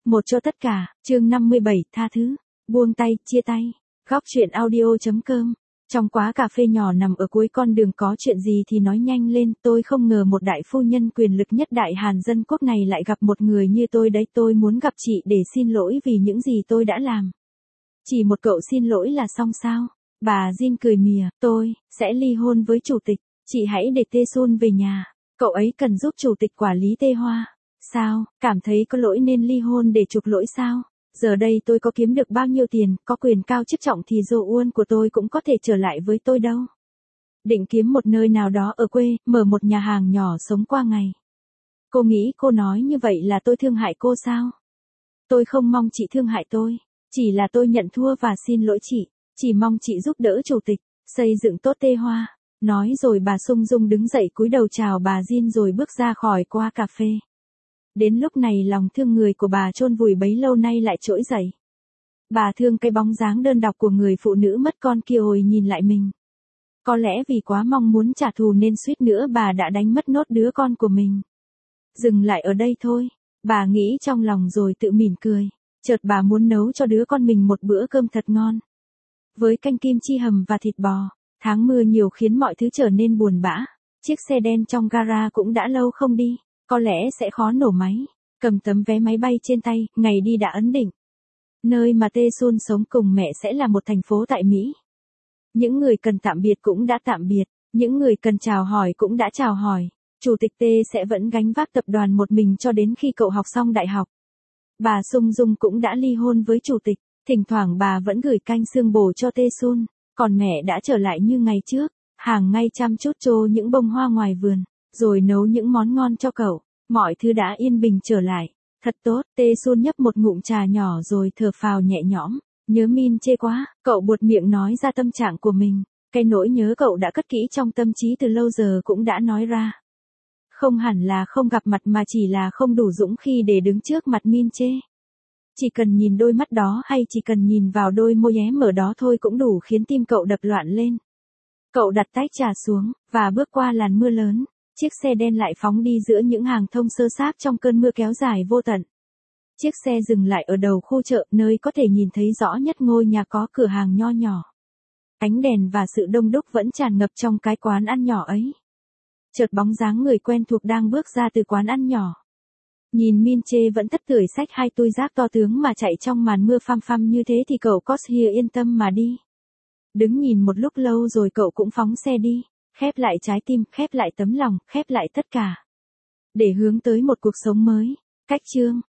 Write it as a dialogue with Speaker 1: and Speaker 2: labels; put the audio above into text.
Speaker 1: Một cho tất cả, chương 57, tha thứ, buông tay, chia tay. Góc chuyện audio.com. Trong quán cà phê nhỏ nằm ở cuối con đường có chuyện gì thì nói nhanh lên, tôi không ngờ một đại phu nhân quyền lực nhất Đại Hàn dân quốc này lại gặp một người như tôi đấy, tôi muốn gặp chị để xin lỗi vì những gì tôi đã làm. Chỉ một cậu xin lỗi là xong sao? Bà Jin cười mỉa, tôi sẽ ly hôn với chủ tịch, chị hãy để Tae Sun về nhà, cậu ấy cần giúp chủ tịch quản lý Tae Hoa. Sao, cảm thấy có lỗi nên ly hôn để chuộc lỗi sao? Giờ đây tôi có kiếm được bao nhiêu tiền, có quyền cao chức trọng thì Jo Won của tôi cũng có thể trở lại với tôi đâu. Định kiếm một nơi nào đó ở quê, mở một nhà hàng nhỏ sống qua ngày. Cô nghĩ cô nói như vậy là tôi thương hại cô sao? Tôi không mong chị thương hại tôi, chỉ là tôi nhận thua và xin lỗi chị, chỉ mong chị giúp đỡ chủ tịch, xây dựng tốt Tae Hoa. Nói rồi bà Sung Dung đứng dậy cúi đầu chào bà Jin rồi bước ra khỏi quán cà phê. Đến lúc này lòng thương người của bà chôn vùi bấy lâu nay lại trỗi dậy. Bà thương cái bóng dáng đơn độc của người phụ nữ mất con kia hồi nhìn lại mình. Có lẽ vì quá mong muốn trả thù nên suýt nữa bà đã đánh mất nốt đứa con của mình. Dừng lại ở đây thôi, bà nghĩ trong lòng rồi tự mỉm cười. Chợt bà muốn nấu cho đứa con mình một bữa cơm thật ngon. Với canh kim chi hầm và thịt bò, tháng mưa nhiều khiến mọi thứ trở nên buồn bã. Chiếc xe đen trong gara cũng đã lâu không đi. Có lẽ sẽ khó nổ máy. Cầm tấm vé máy bay trên tay, ngày đi đã ấn định. Nơi mà Tae Sun sống cùng mẹ sẽ là một thành phố tại Mỹ. Những người cần tạm biệt cũng đã tạm biệt, những người cần chào hỏi cũng đã chào hỏi. Chủ tịch Tae sẽ vẫn gánh vác tập đoàn một mình cho đến khi cậu học xong đại học. Bà Sung Dung cũng đã ly hôn với chủ tịch, thỉnh thoảng bà vẫn gửi canh xương bồ cho Tae Sun, còn mẹ đã trở lại như ngày trước, hàng ngày chăm chút chô những bông hoa ngoài vườn, rồi nấu những món ngon cho cậu. Mọi thứ đã yên bình trở lại. Thật tốt, Tae Sun nhấp một ngụm trà nhỏ rồi thở phào nhẹ nhõm. Nhớ Min chê quá, cậu buột miệng nói ra tâm trạng của mình. Cái nỗi nhớ cậu đã cất kỹ trong tâm trí từ lâu giờ cũng đã nói ra. Không hẳn là không gặp mặt mà chỉ là không đủ dũng khí để đứng trước mặt Min chê. Chỉ cần nhìn đôi mắt đó hay chỉ cần nhìn vào đôi môi hé mở đó thôi cũng đủ khiến tim cậu đập loạn lên. Cậu đặt tách trà xuống, và bước qua làn mưa lớn. Chiếc xe đen lại phóng đi giữa những hàng thông xơ xác trong cơn mưa kéo dài vô tận. Chiếc xe dừng lại ở đầu khu chợ, nơi có thể nhìn thấy rõ nhất ngôi nhà có cửa hàng nho nhỏ. Ánh đèn và sự đông đúc vẫn tràn ngập trong cái quán ăn nhỏ ấy. Chợt bóng dáng người quen thuộc đang bước ra từ quán ăn nhỏ. Nhìn Min Chê vẫn tất tưởi xách hai túi rác to tướng mà chạy trong màn mưa phăm phăm như thế thì cậu Koshia yên tâm mà đi. Đứng nhìn một lúc lâu rồi cậu cũng phóng xe đi. Khép lại trái tim, khép lại tấm lòng, khép lại tất cả. Để hướng tới một cuộc sống mới. Cách chương